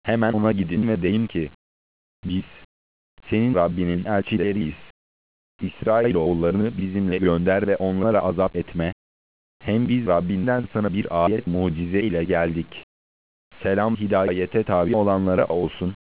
Hemen ona gidin ve deyin ki, biz, senin Rabbinin elçileriyiz. İsrailoğullarını bizimle gönder ve onlara azap etme. Hem biz Rabbinden sana bir ayet mucize ile geldik. Selam hidayete tabi olanlara olsun.